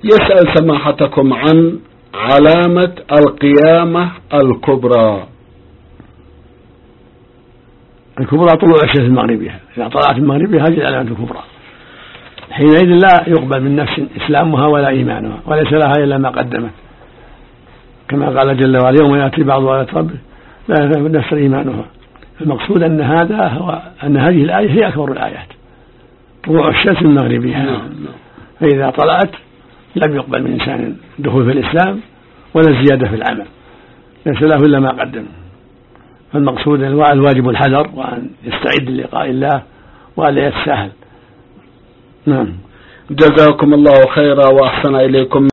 يسأل سماحتكم عن علامة القيامة الكبرى. الكبرى طلوع الشمس من مغربها، إذا طلعت من مغربها هذه العلامة الكبرى، حينئذ لا يقبل من نفس إسلامها ولا إيمانها، وليس لها إلا ما قدمت، كما قال جل وعلا يوم يأتي بعض آيات ربه لا ينفع نفس إيمانها. المقصود أن هذه الآية هي أكبر الآيات، طلوع الشمس من مغربها، فإذا طلعت لم يقبل من إنسان الدخول في الإسلام ولا الزيادة في العمل، ليس له إلا ما قدم. فالمقصود الواجب الحذر، وأن يستعد للقاء الله وأن يتساهل. نعم. جزاكم الله خيرا وأحسن إليكم.